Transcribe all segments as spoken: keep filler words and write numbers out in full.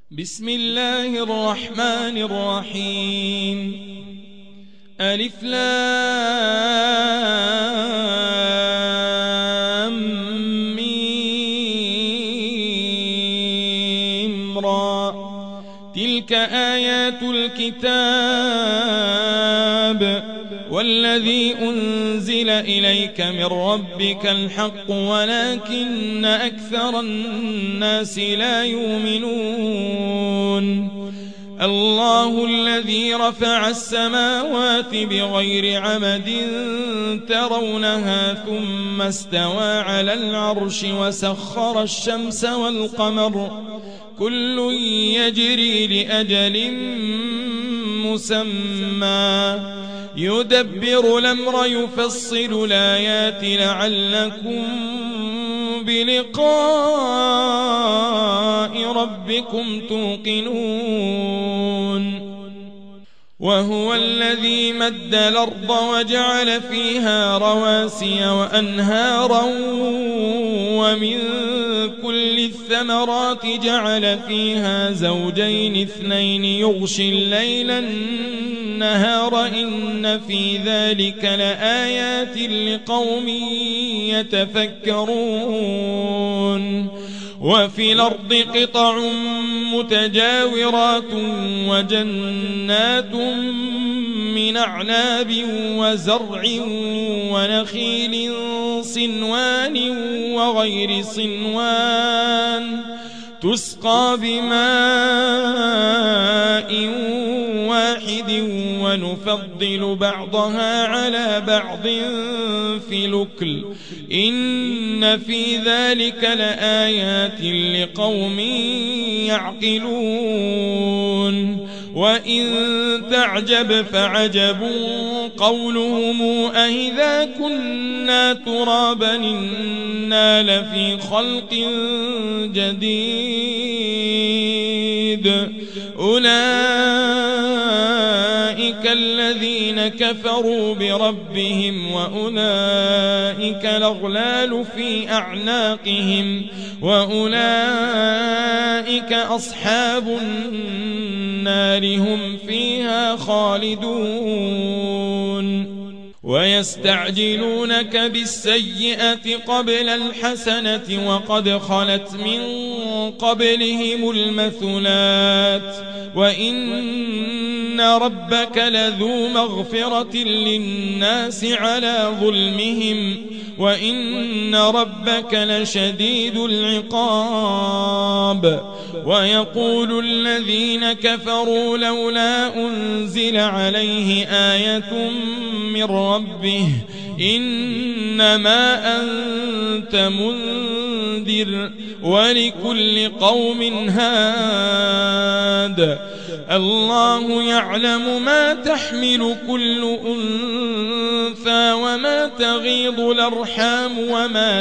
بسم الله الرحمن الرحيم. ألف لام ميم را. تلك آيات الكتاب والذي أنزل إليك من ربك الحق ولكن أكثر الناس لا يؤمنون. الله الذي رفع السماوات بغير عمد ترونها ثم استوى على العرش وسخر الشمس والقمر كل يجري لأجل مسمى يدبر الأمر يفصل الآيات لعلكم بلقاء ربكم توقنون. وهو الذي مد الأرض وجعل فيها رواسي وأنهارا ومن كل الثمرات جعل فيها زوجين اثنين يغشي الليل النهار إن في ذلك لآيات لقوم يتفكرون. وفي الأرض قطع متجاورات وجنات من أعناب وزرع ونخيل صنوان وغير صنوان تسقى بماء واحد ونفضل بعضها على بعض في الأكل إن في ذلك لآيات لقوم يعقلون. وإن تعجب فعجب قولهم أإذا كنا ترابا إنا لفي خلق جديد أولئك الذين كفروا بربهم وأولئك الأغلال في أعناقهم وأولئك أصحاب النار هم فيها خالدون. ويستعجلونك بالسيئة قبل الحسنة وقد خلت من قبلهم المثلات وإن ربك لذو مغفرة للناس على ظلمهم وإن ربك لشديد العقاب. ويقول الذين كفروا لولا أنزل عليه آية من ربه إنما أنت منذر ولكل قوم هاد. الله يعلم ما تحمل كل أنثى وما تغيض الأرحام وما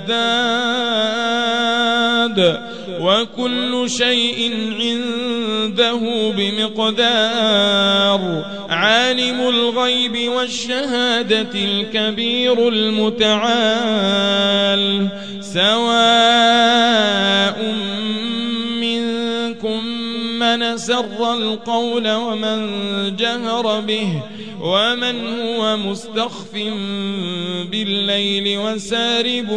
تزداد وكل شيء عنده بمقدار. عالم الغيب والشهادة الكبير المتعال. سواء منكم من سر القول ومن جهر به ومن هو مستخف بالليل وسارب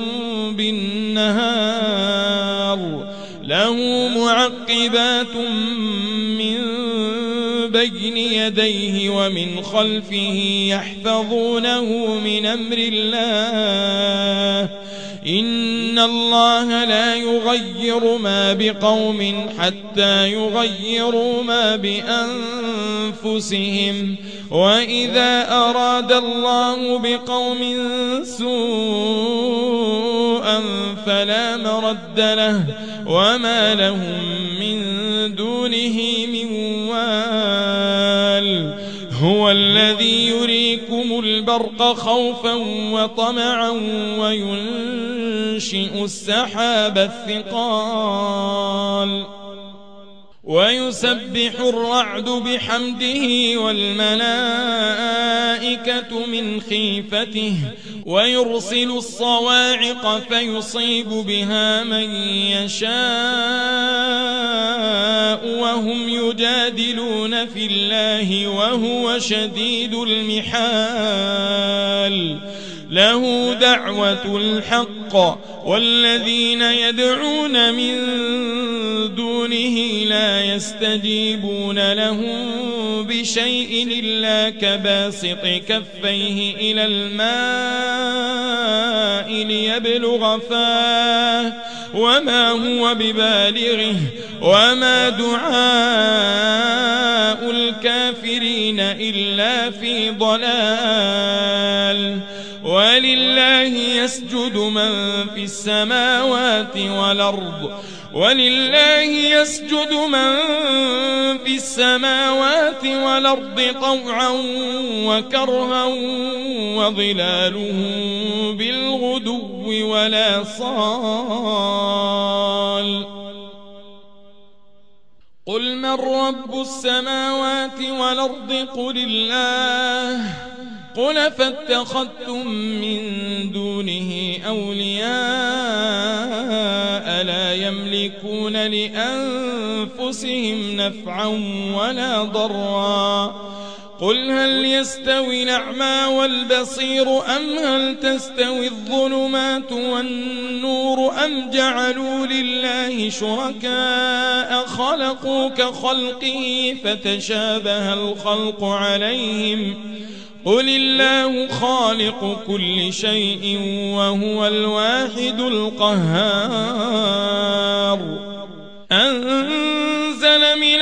بالنهار له معقبات من بين يديه ومن خلفه يحفظونه من أمر الله إن الله لا يغير ما بقوم حتى يغيروا ما بأنفسهم وإذا أراد الله بقوم سوءا فلا مرد له وما لهم من دونه من وال. هو الذي يريكم البرق خوفا وطمعا وينشئ السحاب الثقال ويسبح الرعد بحمده والملائكة من خيفته ويرسل الصواعق فيصيب بها من يشاء يجادلون في الله وهو شديد المحال له دعوة الحق والذين يدعون من دونه لا يستجيبون لهم بشيء إلا كباسط كفيه إلى الماء ليبلغ فاه وما هو ببالغه وما دعاء الكافرين إلا في ضلال ولله يسجد من في السماوات والأرض ولله يسجد من في السماوات والأرض طوعا وكرها وظلالهم بالغدو ولا صال قل من رب السماوات والأرض قل الله قل فاتخذتم من دونه أولياء لا يملكون لأنفسهم نفعا ولا ضرا قل هل يستوي الأعمى والبصير أم هل تستوي الظلمات والنور أم جعلوا لله شركاء خلقوا كخلقه فتشابه الخلق عليهم قل الله خالق كل شيء وهو الواحد القهار أنزل من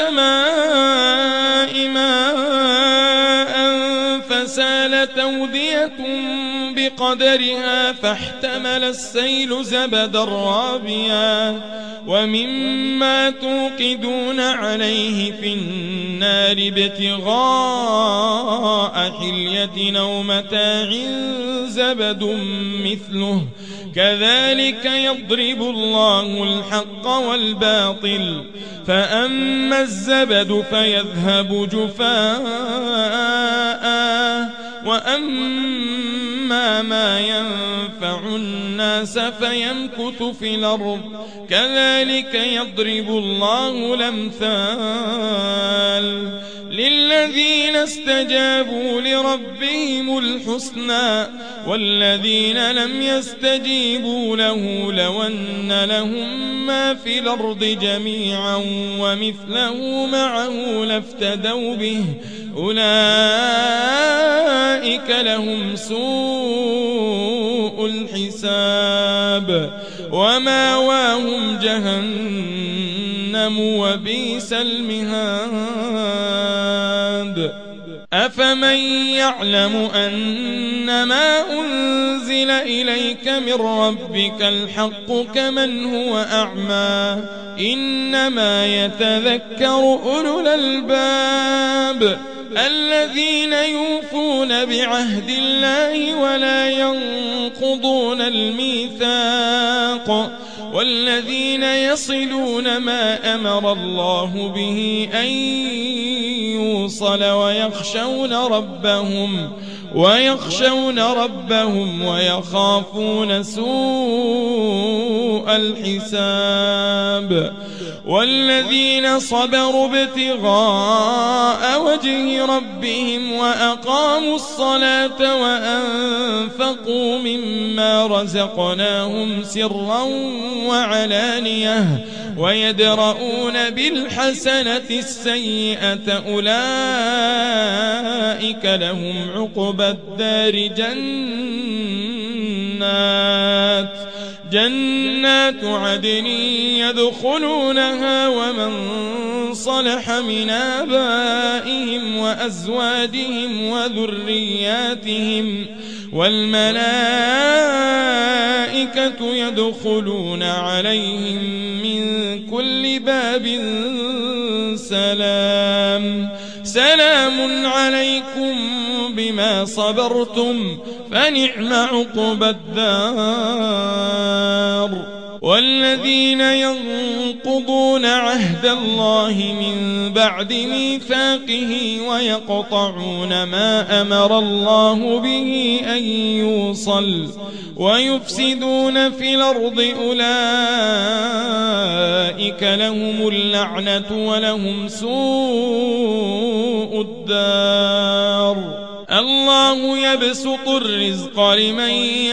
السماء ماء فسالت أودية بقدرها فاحتمل السيل زبدا رابيا ومما توقدون عليه في النار ابتغاء حلية أو متاع زبد مثله كذلك يضرب الله الحق والباطل فأما الزبد فيذهب جفاء وأما ما ينفع الناس فيمكث في الأرض كذلك يضرب الله الأمثال للذين استجابوا لربهم الحسنى والذين لم يستجيبوا له لو أن لهم ما في الأرض جميعا ومثله معه لافتدوا به أولئك لهم سوء الحساب وماواهم جهنم وبئس المهاد أفمن يعلم أنما أنزل إليك من ربك الحق كمن هو أعمى إنما يتذكر أولو الألباب الذين يوفون بعهد الله ولا ينقضون الميثاق والذين يصلون ما أمر الله به أن يوصل ويخشون ربهم ويخشون ربهم ويخافون سوء الحساب والذين صبروا ابتغاء وجه ربهم وأقاموا الصلاة وأنفقوا مما رزقناهم سرا وعلانية ويدرؤون بالحسنة السيئة أولئك لهم عقبى الدار جنات جنات عدن يدخلونها ومن صلح من آبائهم وأزواجهم وذرياتهم والملائكة يدخلون عليهم من كل باب سلام سلام عليكم بما صبرتم فنعم عقبى الدار والذين ينقضون عهد الله من بعد ميثاقه ويقطعون ما أمر الله به أن يوصل ويفسدون في الأرض أولئك لهم اللعنة ولهم سوء الدار. الله يبسط الرزق لمن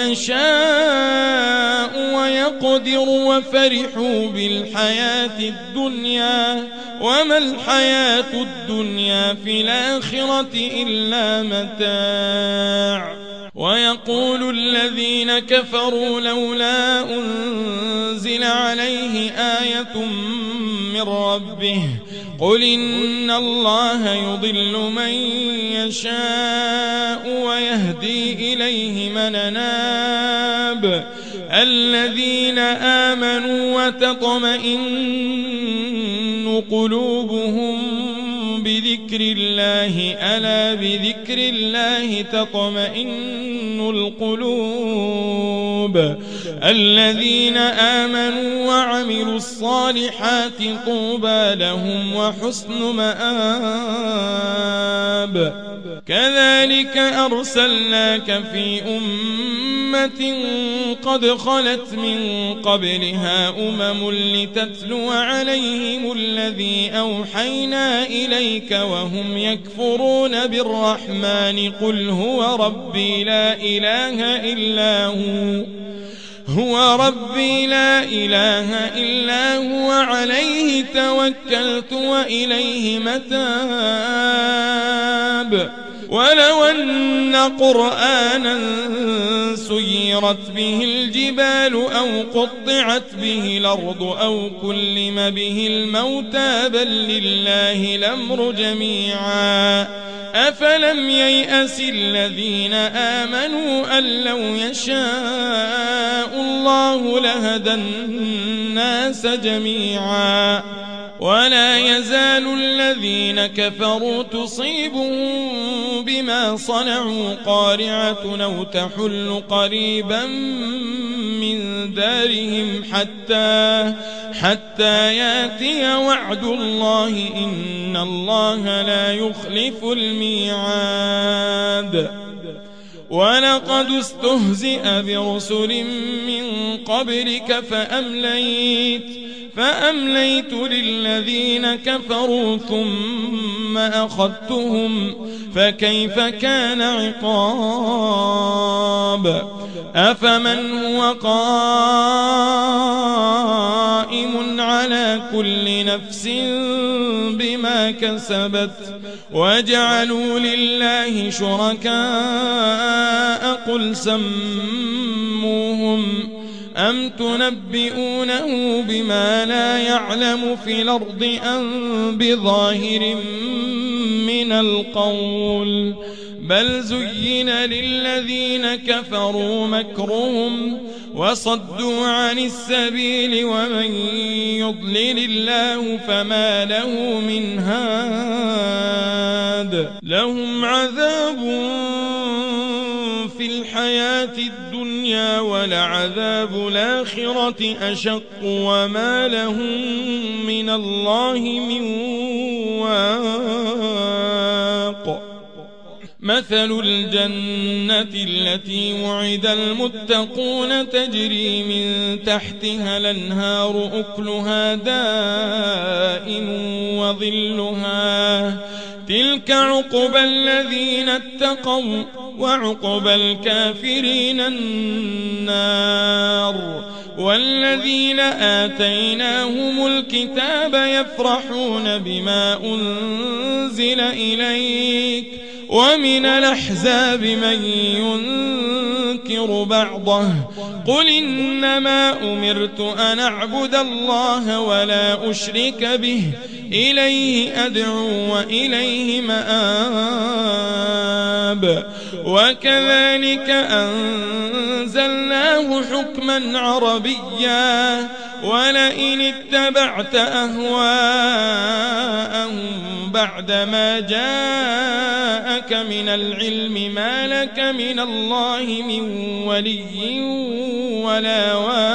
يشاء ويقدر وفرحوا بالحياة الدنيا وما الحياة الدنيا في الآخرة إلا متاع. ويقول الذين كفروا لولا أنزل عليه آية من ربه قل إن الله يضل من يشاء ويهدي إليه من أناب الذين آمنوا وتطمئن قلوبهم بذكر الله ألا بذكر الله تطمئن القلوب الذين آمنوا وعملوا الصالحات طوبى لهم وحسن مآب. كذلك أرسلناك في أمة قد خلت من قبلها أمم لتتلو عليهم الذي أوحينا إليك وهم يكفرون بالرحمن قل هو ربي لا إله إلا هو هو ربي لا إله إلا هو عليه توكلت وإليه متاب. ولو أن قرآنا سيرت به الجبال أو قطعت به الأرض أو كلم به الموتى بل لله الأمر جميعا أفلم ييأس الذين آمنوا أن لو يشاء الله لهدى الناس جميعا. ولا يزال الذين كفروا تصيبهم بما صنعوا قارعة أو تحل قريبا من دارهم حتى حتى ياتي وعد الله إن الله لا يخلف الميعاد. ولقد استهزئ برسل من قبلك فأمليت فأمليت للذين كفروا ثم أخذتهم فكيف كان عقاب. أفمن هو قائم على كل نفس بما كسبت وجعلوا لله شركاء قل سموهم أم تنبئونه بما لا يعلم في الأرض أم بظاهر من القول بل زين للذين كفروا مكرهم وصدوا عن السبيل ومن يضلل الله فما له من هاد. لهم عذاب في الحياة الدنيا ولعذاب الآخرة أشق وما لهم من الله من واق. مثل الجنة التي وعد المتقون تجري من تحتها الأنهار أكلها دائم وظلها تلك عقبى الذين اتقوا وعقبى الكافرين النار. والذين آتيناهم الكتاب يفرحون بما أنزل إليك ومن الأحزاب من ينكر بعضه قل إنما أمرت أن أعبد الله ولا أشرك به إليه أدعو وإليه مآب. وكذلك أنزلناه حكما عربيا ولئن اتبعت أهواءهم بعدما جاءك جاءك من العلم ما لك من الله من ولي ولا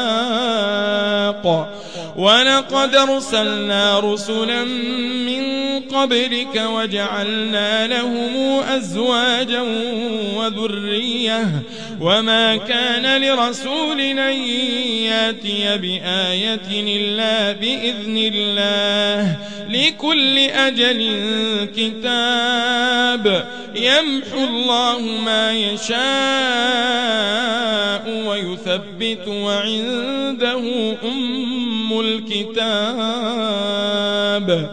واق ولقد أرسلنا رسلا من قبلك وجعلنا لهم أزواجا وذرية وما كان لرسول أن ياتي بآية إلا بإذن الله لكل أجل كتاب يمحو الله ما يشاء ويثبت وعنده أم الكتاب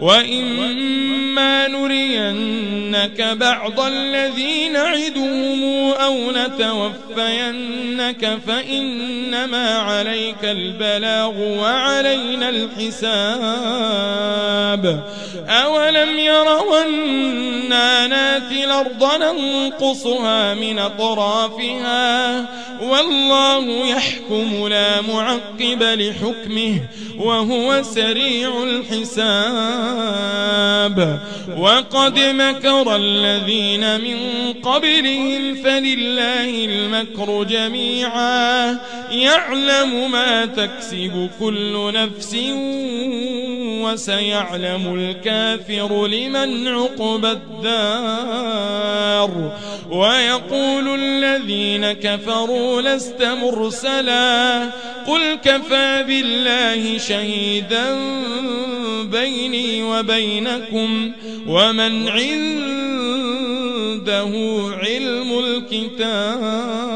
وإما نرينك بعض الذي نعدهم أو نتوفينك فإنما عليك البلاغ وعلينا الحساب أولم يروا أنا ناتي الأرض ننقصها من أطرافها والله يحكم لا معقب لحكمه وهو سريع الحساب وقد مكر الذين من قبلهم فلله المكر جميعا يعلم ما تكسب كل نفس وسيعلم الكافر لمن عقبى الدار ويقول الذين كفروا لست مرسلا قل كفى بالله شهيدا بيني وبينكم ومن عنده علم الكتاب.